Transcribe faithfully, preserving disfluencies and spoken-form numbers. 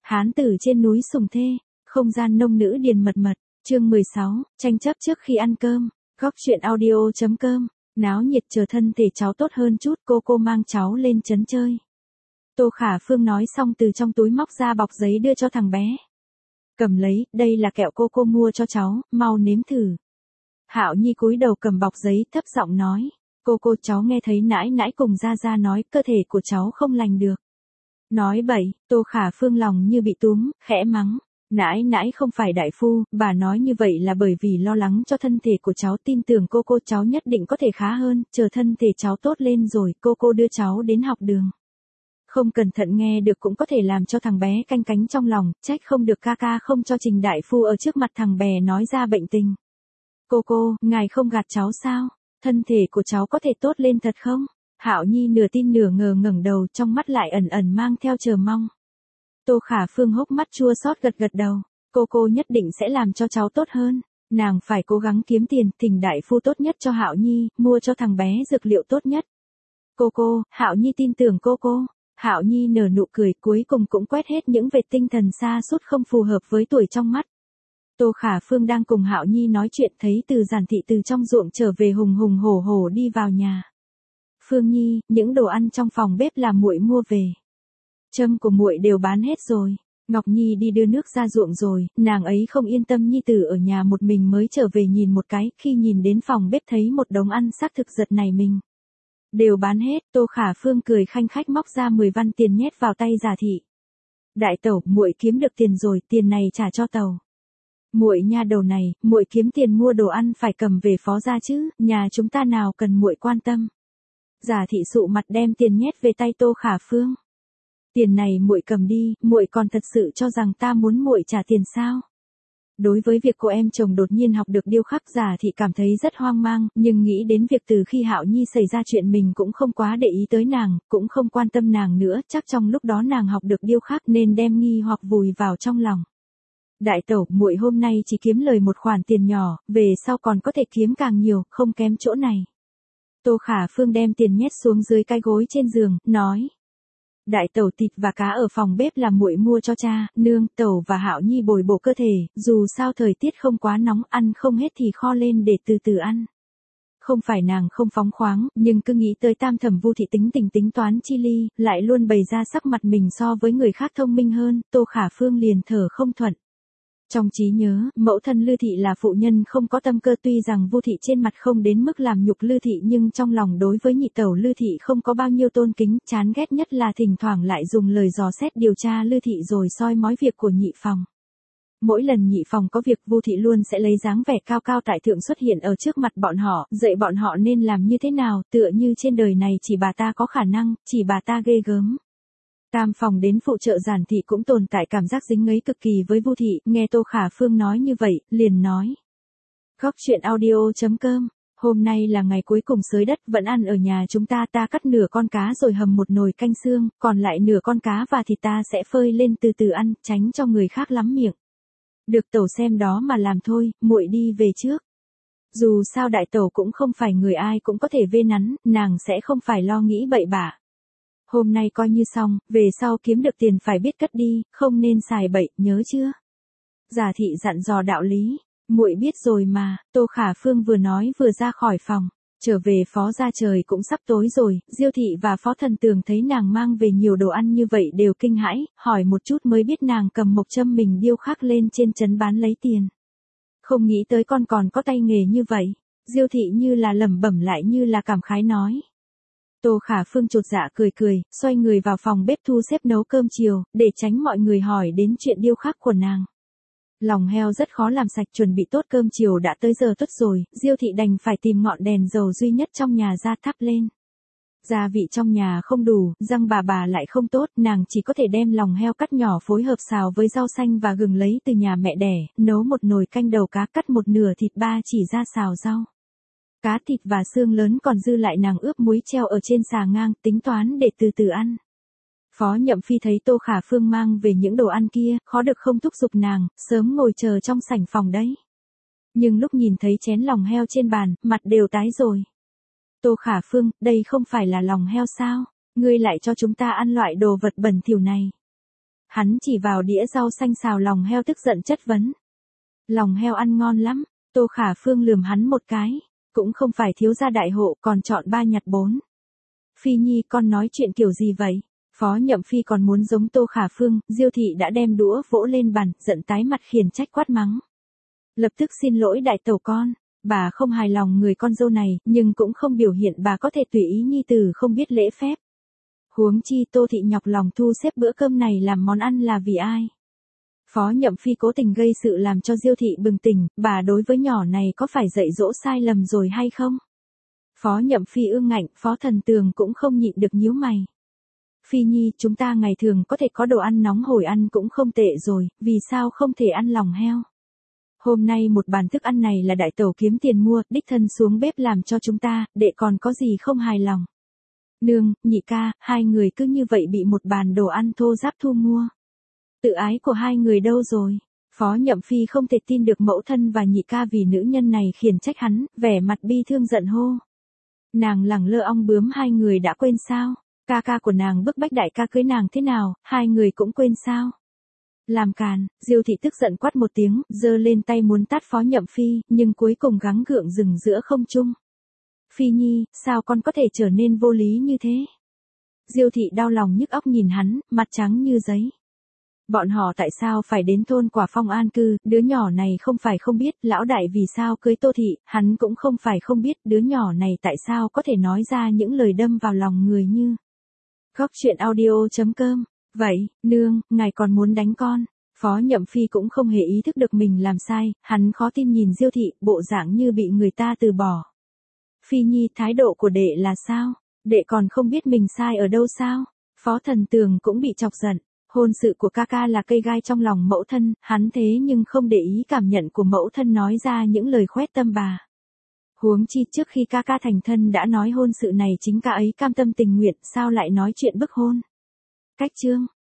Hán tử trên núi Sùng Thê, không gian nông nữ điền mật mật, chương mười sáu, tranh chấp trước khi ăn cơm, góc truyện audio.com, náo nhiệt chờ thân thể cháu tốt hơn chút cô cô mang cháu lên trấn chơi. Tô Khả Phương nói xong từ trong túi móc ra bọc giấy đưa cho thằng bé. Cầm lấy, đây là kẹo cô cô mua cho cháu, mau nếm thử. Hạo Nhi cúi đầu cầm bọc giấy thấp giọng nói, cô cô cháu nghe thấy nãi nãi cùng Gia Gia nói cơ thể của cháu không lành được. Nói bậy, Tô Khả Phương lòng như bị túm, khẽ mắng. Nãi nãi không phải đại phu, bà nói như vậy là bởi vì lo lắng cho thân thể của cháu, tin tưởng cô cô cháu nhất định có thể khá hơn, chờ thân thể cháu tốt lên rồi cô cô đưa cháu đến học đường. Không cẩn thận nghe được cũng có thể làm cho thằng bé canh cánh trong lòng, trách không được ca ca không cho Trình đại phu ở trước mặt thằng bé nói ra bệnh tình. Cô cô, ngài không gạt cháu sao? Thân thể của cháu có thể tốt lên thật không? Hạo Nhi nửa tin nửa ngờ ngẩng đầu, trong mắt lại ẩn ẩn mang theo chờ mong. Tô Khả Phương hốc mắt chua xót gật gật đầu, cô cô nhất định sẽ làm cho cháu tốt hơn, nàng phải cố gắng kiếm tiền, thỉnh đại phu tốt nhất cho Hạo Nhi, mua cho thằng bé dược liệu tốt nhất. Cô cô, Hạo Nhi tin tưởng cô cô. Hạo Nhi nở nụ cười, cuối cùng cũng quét hết những vệt tinh thần sa sút không phù hợp với tuổi trong mắt. Tô Khả Phương đang cùng Hạo Nhi nói chuyện thấy Từ Giản Thị từ trong ruộng trở về hùng hùng hổ hổ đi vào nhà. Phương Nhi, những đồ ăn trong phòng bếp là muội mua về. Trâm của muội đều bán hết rồi. Ngọc Nhi đi đưa nước ra ruộng rồi, nàng ấy không yên tâm Nhi tử ở nhà một mình mới trở về nhìn một cái, khi nhìn đến phòng bếp thấy một đống ăn xác thực giật nảy mình. Đều bán hết, Tô Khả Phương cười khanh khách móc ra mười văn tiền nhét vào tay Giả Thị. Đại tẩu, muội kiếm được tiền rồi, tiền này trả cho tàu. Muội nha đầu này, muội kiếm tiền mua đồ ăn phải cầm về phó gia chứ, nhà chúng ta nào cần muội quan tâm. Giả Thị sụ mặt đem tiền nhét về tay Tô Khả Phương. Tiền này muội cầm đi, muội còn thật sự cho rằng ta muốn muội trả tiền sao? Đối với việc cô em chồng đột nhiên học được điêu khắc, Giả Thị cảm thấy rất hoang mang, nhưng nghĩ đến việc từ khi Hạo Nhi xảy ra chuyện mình cũng không quá để ý tới nàng, cũng không quan tâm nàng nữa, chắc trong lúc đó nàng học được điêu khắc nên đem nghi hoặc vùi vào trong lòng. Đại tẩu, muội hôm nay chỉ kiếm lời một khoản tiền nhỏ, về sau còn có thể kiếm càng nhiều, không kém chỗ này. Tô Khả Phương đem tiền nhét xuống dưới cái gối trên giường, nói. Đại tẩu, thịt và cá ở phòng bếp là muội mua cho cha, nương, tẩu và Hạo Nhi bồi bổ cơ thể, dù sao thời tiết không quá nóng, ăn không hết thì kho lên để từ từ ăn. Không phải nàng không phóng khoáng, nhưng cứ nghĩ tới Tam Thẩm Vu Thị tính tình tính toán chi ly, lại luôn bày ra sắc mặt mình so với người khác thông minh hơn, Tô Khả Phương liền thở không thuận. Trong trí nhớ, mẫu thân Lư Thị là phụ nhân không có tâm cơ, tuy rằng Vu Thị trên mặt không đến mức làm nhục Lư Thị nhưng trong lòng đối với nhị tẩu Lư Thị không có bao nhiêu tôn kính, chán ghét nhất là thỉnh thoảng lại dùng lời dò xét điều tra Lư Thị rồi soi mói việc của nhị phòng. Mỗi lần nhị phòng có việc, Vu Thị luôn sẽ lấy dáng vẻ cao cao tại thượng xuất hiện ở trước mặt bọn họ, dạy bọn họ nên làm như thế nào, tựa như trên đời này chỉ bà ta có khả năng, chỉ bà ta ghê gớm. Tam phòng đến phụ trợ Giản Thị cũng tồn tại cảm giác dính ngấy cực kỳ với Vu Thị, nghe Tô Khả Phương nói như vậy, liền nói. Góc truyện audio.com, hôm nay là ngày cuối cùng xới đất, vẫn ăn ở nhà chúng ta, ta cắt nửa con cá rồi hầm một nồi canh xương, còn lại nửa con cá và thịt ta sẽ phơi lên từ từ ăn, tránh cho người khác lắm miệng. Được tẩu xem đó mà làm thôi, muội đi về trước. Dù sao đại tẩu cũng không phải người ai cũng có thể vê nắn, nàng sẽ không phải lo nghĩ bậy bạ. Hôm nay coi như xong, về sau kiếm được tiền phải biết cất đi, không nên xài bậy, nhớ chưa? Giả Thị dặn dò đạo lý, muội biết rồi mà. Tô Khả Phương vừa nói vừa ra khỏi phòng, trở về phó gia trời cũng sắp tối rồi, Diêu Thị và Phó Thần Tường thấy nàng mang về nhiều đồ ăn như vậy đều kinh hãi, hỏi một chút mới biết nàng cầm mộc châm mình điêu khắc lên trên trấn bán lấy tiền. Không nghĩ tới con còn có tay nghề như vậy, Diêu Thị như là lẩm bẩm lại như là cảm khái nói. Tô Khả Phương chột dạ cười cười, xoay người vào phòng bếp thu xếp nấu cơm chiều, để tránh mọi người hỏi đến chuyện điêu khắc của nàng. Lòng heo rất khó làm sạch, chuẩn bị tốt cơm chiều đã tới giờ tuất rồi, Diêu Thị đành phải tìm ngọn đèn dầu duy nhất trong nhà ra thắp lên. Gia vị trong nhà không đủ, răng bà bà lại không tốt, nàng chỉ có thể đem lòng heo cắt nhỏ phối hợp xào với rau xanh và gừng lấy từ nhà mẹ đẻ, nấu một nồi canh đầu cá, cắt một nửa thịt ba chỉ ra xào rau. Cá thịt và xương lớn còn dư lại nàng ướp muối treo ở trên xà ngang, tính toán để từ từ ăn. Phó Nhậm Phi thấy Tô Khả Phương mang về những đồ ăn kia, khó được không thúc giục nàng, sớm ngồi chờ trong sảnh phòng đấy. Nhưng lúc nhìn thấy chén lòng heo trên bàn, mặt đều tái rồi. Tô Khả Phương, đây không phải là lòng heo sao? Ngươi lại cho chúng ta ăn loại đồ vật bẩn thỉu này. Hắn chỉ vào đĩa rau xanh xào lòng heo tức giận chất vấn. Lòng heo ăn ngon lắm, Tô Khả Phương lườm hắn một cái, cũng không phải thiếu gia đại hộ còn chọn ba nhặt bốn. Phi Nhi con nói chuyện kiểu gì vậy? Phó Nhậm Phi còn muốn giống Tô Khả Phương, Diêu thị đã đem đũa vỗ lên bàn, giận tái mặt khiển trách quát mắng. Lập tức xin lỗi đại tẩu con, bà không hài lòng người con dâu này, nhưng cũng không biểu hiện bà có thể tùy ý nhi tử không biết lễ phép. Huống chi Tô thị nhọc lòng thu xếp bữa cơm này làm món ăn là vì ai? Phó Nhậm Phi cố tình gây sự làm cho Diêu thị bừng tỉnh, bà đối với nhỏ này có phải dạy dỗ sai lầm rồi hay không? Phó Nhậm Phi ương ngạnh, Phó Thần Tường cũng không nhịn được nhíu mày. Phi Nhi, chúng ta ngày thường có thể có đồ ăn nóng hổi ăn cũng không tệ rồi, vì sao không thể ăn lòng heo? Hôm nay một bàn thức ăn này là đại tẩu kiếm tiền mua, đích thân xuống bếp làm cho chúng ta, đệ còn có gì không hài lòng? Nương, nhị ca, hai người cứ như vậy bị một bàn đồ ăn thô ráp thu mua. Tự ái của hai người đâu rồi? Phó Nhậm Phi không thể tin được mẫu thân và nhị ca vì nữ nhân này khiển trách hắn, vẻ mặt bi thương giận hô. Nàng lẳng lơ ong bướm hai người đã quên sao? Ca ca của nàng bức bách đại ca cưới nàng thế nào, hai người cũng quên sao? Làm càn, Diêu thị tức giận quát một tiếng, giơ lên tay muốn tát Phó Nhậm Phi, nhưng cuối cùng gắng gượng dừng giữa không trung. Phi Nhi, sao con có thể trở nên vô lý như thế? Diêu thị đau lòng nhức óc nhìn hắn, mặt trắng như giấy. Bọn họ tại sao phải đến thôn Quả Phong an cư, đứa nhỏ này không phải không biết, lão đại vì sao cưới Tô thị, hắn cũng không phải không biết, đứa nhỏ này tại sao có thể nói ra những lời đâm vào lòng người như. Góc truyện audio chấm com. Vậy, nương, ngài còn muốn đánh con? Phó Nhậm Phi cũng không hề ý thức được mình làm sai, hắn khó tin nhìn Diêu thị, bộ dạng như bị người ta từ bỏ. Phi Nhi, thái độ của đệ là sao? Đệ còn không biết mình sai ở đâu sao? Phó Thần Tường cũng bị chọc giận. Hôn sự của ca ca là cây gai trong lòng mẫu thân, hắn thế nhưng không để ý cảm nhận của mẫu thân nói ra những lời khoét tâm bà. Huống chi trước khi ca ca thành thân đã nói hôn sự này chính ca ấy cam tâm tình nguyện, sao lại nói chuyện bức hôn? Cách chương